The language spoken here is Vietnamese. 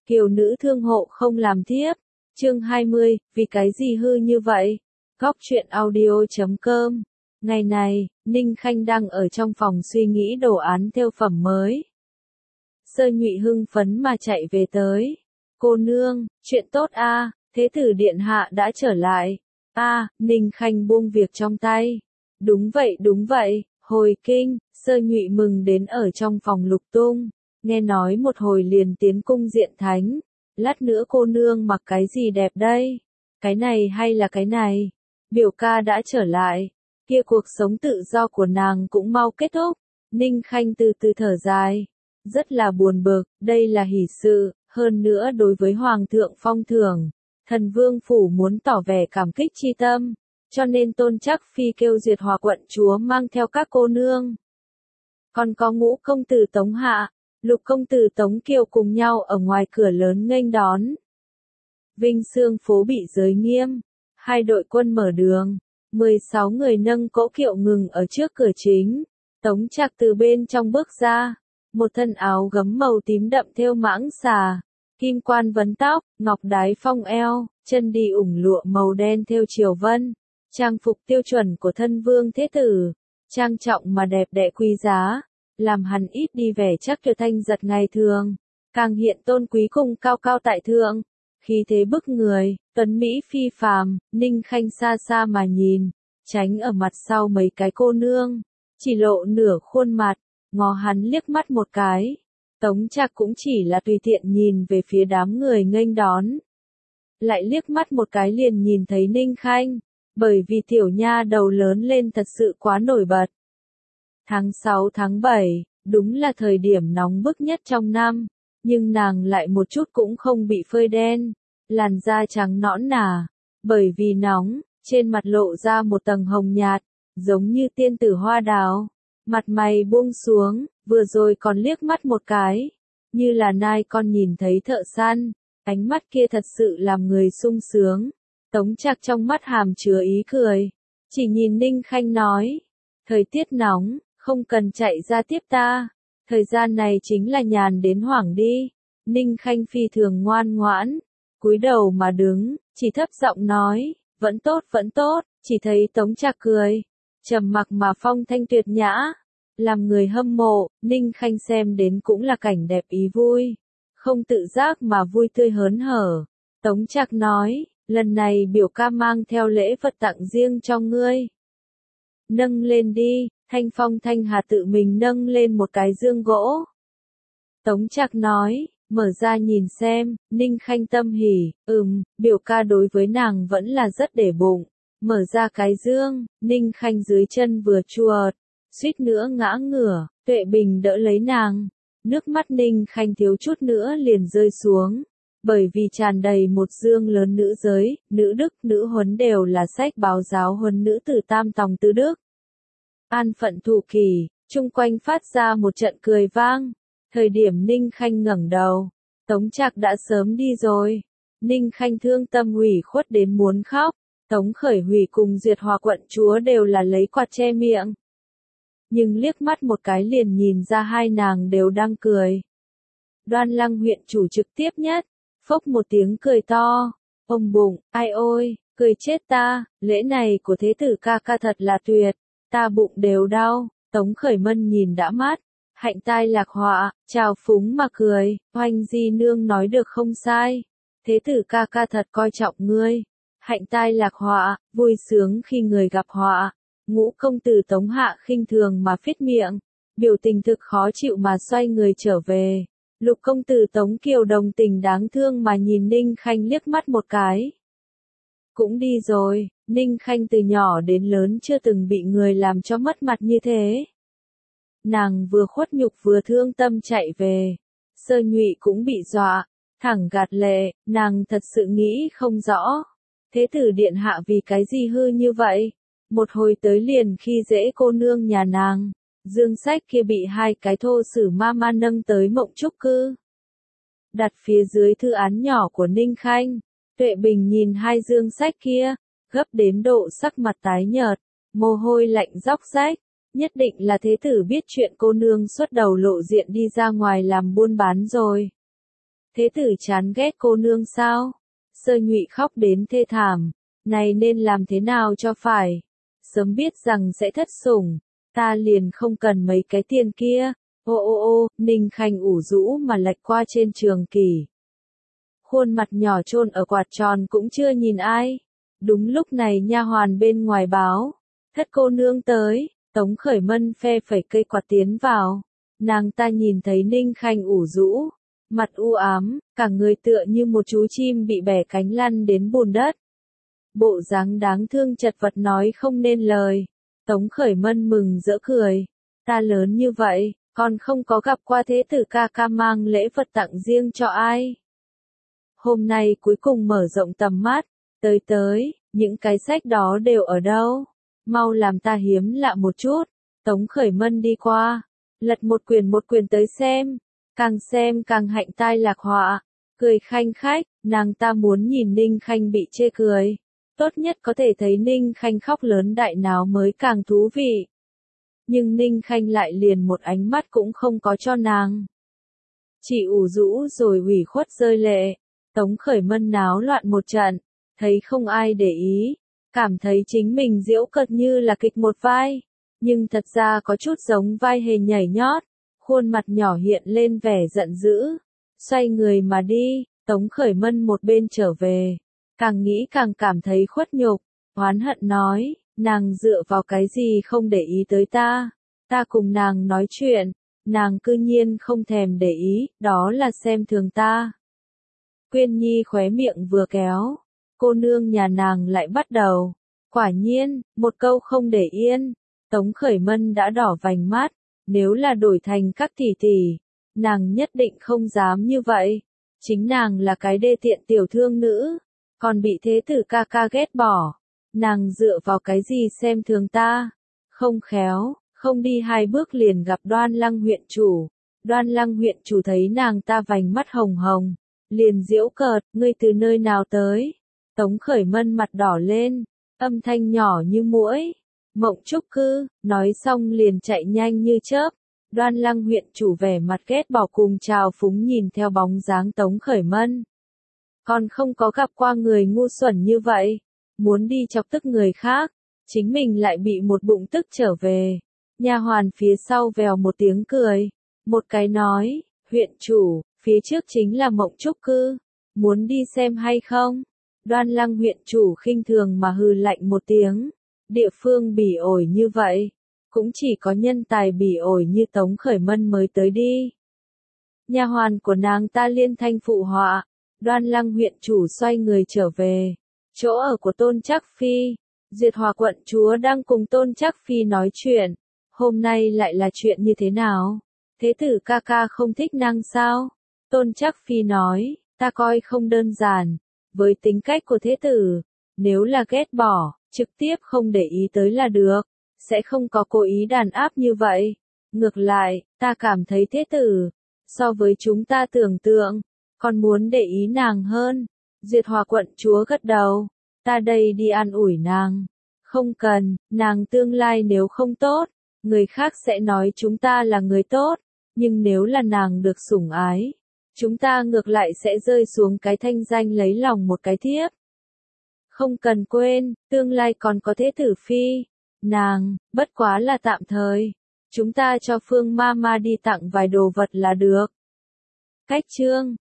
Kiều nữ thương hộ không làm thiếp. Chương 20, vì cái gì hư như vậy? Góc truyện audio.com. Ngày này, Ninh Khanh đang ở trong phòng suy nghĩ đồ án thêu phẩm mới. Sơ Nhụy hưng phấn mà chạy về tới. Cô nương, chuyện tốt a, thế tử điện hạ đã trở lại. Ninh Khanh buông việc trong tay. Đúng vậy, hồi kinh, Sơ Nhụy mừng đến ở trong phòng lục tung. Nghe nói một hồi liền tiến cung diện thánh. Lát nữa cô nương mặc cái gì đẹp đây? Cái này hay là cái này? Biểu ca đã trở lại. Kia cuộc sống tự do của nàng cũng mau kết thúc. Ninh Khanh từ từ thở dài. Rất là buồn bực, đây là hỷ sự, hơn nữa đối với Hoàng thượng phong thưởng. Thần Vương Phủ muốn tỏ vẻ cảm kích chi tâm. Cho nên Tôn Trắc Phi kêu Duyệt Hòa quận chúa mang theo các cô nương. Còn có Ngũ công tử Tống Hạ, Lục công tử Tống Kiều cùng nhau ở ngoài cửa lớn nghênh đón. Vinh Sương phố bị giới nghiêm, hai đội quân mở đường, 16 người nâng cỗ kiệu ngừng ở trước cửa chính. Tống Trạc từ bên trong bước ra, một thân áo gấm màu tím đậm thêu mãng xà, kim quan vấn tóc, ngọc đái phong eo, chân đi ủng lụa màu đen thêu triều vân, trang phục tiêu chuẩn của thân vương thế tử, trang trọng mà đẹp đẽ quý giá. Làm hắn ít đi vẻ chắc trở thanh giật ngày thường, càng hiện tôn quý cùng cao cao tại thượng, khí thế bức người, tuấn mỹ phi phàm. Ninh Khanh xa xa mà nhìn, tránh ở mặt sau mấy cái cô nương, chỉ lộ nửa khuôn mặt, ngó hắn liếc mắt một cái. Tống Trạc cũng chỉ là tùy tiện nhìn về phía đám người nghênh đón, lại liếc mắt một cái liền nhìn thấy Ninh Khanh, bởi vì tiểu nha đầu lớn lên thật sự quá nổi bật. Tháng 6 tháng 7, đúng là thời điểm nóng bức nhất trong năm, nhưng nàng lại một chút cũng không bị phơi đen, làn da trắng nõn nà, bởi vì nóng, trên mặt lộ ra một tầng hồng nhạt, giống như tiên tử hoa đào, mặt mày buông xuống, vừa rồi còn liếc mắt một cái, như là nai con nhìn thấy thợ săn, ánh mắt kia thật sự làm người sung sướng. Tống Trạc trong mắt hàm chứa ý cười, chỉ nhìn Ninh Khanh nói, thời tiết nóng, không cần chạy ra tiếp ta, thời gian này chính là nhàn đến hoảng đi. Ninh Khanh phi thường ngoan ngoãn, cúi đầu mà đứng, chỉ thấp giọng nói, vẫn tốt, chỉ thấy Tống Trạc cười, trầm mặc mà phong thanh tuyệt nhã, làm người hâm mộ. Ninh Khanh xem đến cũng là cảnh đẹp ý vui, không tự giác mà vui tươi hớn hở. Tống Trạc nói, lần này biểu ca mang theo lễ vật tặng riêng cho ngươi. Nâng lên đi. Thanh Phong Thanh Hà tự mình nâng lên một cái dương gỗ. Tống Trạc nói, mở ra nhìn xem. Ninh Khanh tâm hỉ, biểu ca đối với nàng vẫn là rất để bụng. Mở ra cái dương, Ninh Khanh dưới chân vừa chuột, suýt nữa ngã ngửa. Tuệ Bình đỡ lấy nàng, nước mắt Ninh Khanh thiếu chút nữa liền rơi xuống, bởi vì tràn đầy một dương lớn nữ giới, nữ đức, nữ huấn đều là sách báo giáo huấn nữ tử tam tòng tứ đức. An phận thủ kỳ, chung quanh phát ra một trận cười vang. Thời điểm Ninh Khanh ngẩng đầu, Tống Trạc đã sớm đi rồi. Ninh Khanh thương tâm ủy khuất đến muốn khóc. Tống Khởi Hủy cùng Duyệt Hòa quận chúa đều là lấy quạt che miệng, nhưng liếc mắt một cái liền nhìn ra hai nàng đều đang cười. Đoan Lăng huyện chủ trực tiếp nhất, phốc một tiếng cười to, ôm bụng, ai ôi, cười chết ta, lễ này của thế tử ca ca thật là tuyệt. Ta bụng đều đau. Tống Khởi Mân nhìn đã mát, hạnh tai lạc họa, trào phúng mà cười. Oanh di nương nói được không sai, thế tử ca ca thật coi trọng ngươi. Hạnh tai lạc họa, vui sướng khi người gặp họa. Ngũ công tử Tống Hạ khinh thường mà phết miệng, biểu tình thực khó chịu mà xoay người trở về. Lục công tử Tống Kiều đồng tình đáng thương mà nhìn Ninh Khanh liếc mắt một cái. Cũng đi rồi. Ninh Khanh từ nhỏ đến lớn chưa từng bị người làm cho mất mặt như thế. Nàng vừa khuất nhục vừa thương tâm chạy về. Sơ Nhụy cũng bị dọa, thẳng gạt lệ, nàng thật sự nghĩ không rõ. Thế tử điện hạ vì cái gì hư như vậy? Một hồi tới liền khi dễ cô nương nhà nàng. Dương sách kia bị hai cái thô sử ma ma nâng tới mộng trúc cư, đặt phía dưới thư án nhỏ của Ninh Khanh. Tuệ Bình nhìn hai dương sách kia, gấp đến độ sắc mặt tái nhợt, mồ hôi lạnh róc rách, nhất định là thế tử biết chuyện cô nương xuất đầu lộ diện đi ra ngoài làm buôn bán rồi. Thế tử chán ghét cô nương sao? Sơ Nhụy khóc đến thê thảm, này nên làm thế nào cho phải? Sớm biết rằng sẽ thất sủng, ta liền không cần mấy cái tiền kia. Ô, Ninh Khanh ủ rũ mà lệch qua trên Trường Kỳ. Khuôn mặt nhỏ chôn ở quạt tròn cũng chưa nhìn ai. Đúng lúc này nha hoàn bên ngoài báo, thất cô nương tới. Tống Khởi Mân phe phẩy cây quạt tiến vào. Nàng ta nhìn thấy Ninh Khanh ủ rũ, mặt u ám, cả người tựa như một chú chim bị bẻ cánh lăn đến bùn đất. Bộ dáng đáng thương chật vật nói không nên lời. Tống Khởi Mân mừng rỡ cười. Ta lớn như vậy, còn không có gặp qua thế tử ca ca mang lễ vật tặng riêng cho ai. Hôm nay cuối cùng mở rộng tầm mắt. Tới, những cái sách đó đều ở đâu? Mau làm ta hiếm lạ một chút. Tống Khởi Mân đi qua, lật một quyển tới xem càng hạnh tai lạc họa, cười khanh khách, nàng ta muốn nhìn Ninh Khanh bị chê cười. Tốt nhất có thể thấy Ninh Khanh khóc lớn đại náo mới càng thú vị. Nhưng Ninh Khanh lại liền một ánh mắt cũng không có cho nàng. Chỉ ủ rũ rồi ủy khuất rơi lệ. Tống Khởi Mân náo loạn một trận, thấy không ai để ý, cảm thấy chính mình giễu cợt như là kịch một vai, nhưng thật ra có chút giống vai hề nhảy nhót, khuôn mặt nhỏ hiện lên vẻ giận dữ, xoay người mà đi. Tống Khởi Mân một bên trở về, càng nghĩ càng cảm thấy khuất nhục, oán hận nói, nàng dựa vào cái gì không để ý tới ta cùng nàng nói chuyện, nàng cư nhiên không thèm để ý, đó là xem thường ta. Quyên Nhi khóe miệng vừa kéo, cô nương nhà nàng lại bắt đầu. Quả nhiên, một câu không để yên, Tống Khởi Mân đã đỏ vành mắt, nếu là đổi thành các tỷ tỷ, nàng nhất định không dám như vậy. Chính nàng là cái đê tiện tiểu thương nữ, còn bị thế tử ca ca ghét bỏ. Nàng dựa vào cái gì xem thường ta? Không khéo, không đi 2 bước liền gặp Đoan Lăng huyện chủ. Đoan Lăng huyện chủ thấy nàng ta vành mắt hồng hồng, liền giễu cợt, ngươi từ nơi nào tới? Tống Khởi Mân mặt đỏ lên, âm thanh nhỏ như muỗi. Mộng Trúc Cư, nói xong liền chạy nhanh như chớp. Đoan Lăng huyện chủ vẻ mặt ghét bỏ cùng trào phúng nhìn theo bóng dáng Tống Khởi Mân. Còn không có gặp qua người ngu xuẩn như vậy, muốn đi chọc tức người khác, chính mình lại bị một bụng tức trở về. Nha hoàn phía sau vèo một tiếng cười, một cái nói, huyện chủ, phía trước chính là Mộng Trúc Cư, muốn đi xem hay không? Đoan Lăng huyện chủ khinh thường mà hừ lạnh một tiếng, địa phương bỉ ổi như vậy, cũng chỉ có nhân tài bỉ ổi như Tống Khởi Mân mới tới đi. Nha hoàn của nàng ta liên thanh phụ họa. Đoan Lăng huyện chủ xoay người trở về chỗ ở của Tôn Trác Phi. Duyệt Hòa quận chúa đang cùng Tôn Trác Phi nói chuyện. Hôm nay lại là chuyện như thế nào? Thế tử ca ca không thích nàng sao? Tôn Trác Phi nói, ta coi không đơn giản. Với tính cách của thế tử, nếu là ghét bỏ, trực tiếp không để ý tới là được, sẽ không có cố ý đàn áp như vậy. Ngược lại, ta cảm thấy thế tử, so với chúng ta tưởng tượng, còn muốn để ý nàng hơn. Duyệt Hòa quận chúa gật đầu, ta đây đi an ủi nàng. Không cần, nàng tương lai nếu không tốt, người khác sẽ nói chúng ta là người tốt, nhưng nếu là nàng được sủng ái, chúng ta ngược lại sẽ rơi xuống cái thanh danh lấy lòng một cái thiếp. Không cần quên, tương lai còn có thế tử phi. Nàng, bất quá là tạm thời. Chúng ta cho Phương Mama đi tặng vài đồ vật là được. Cách chương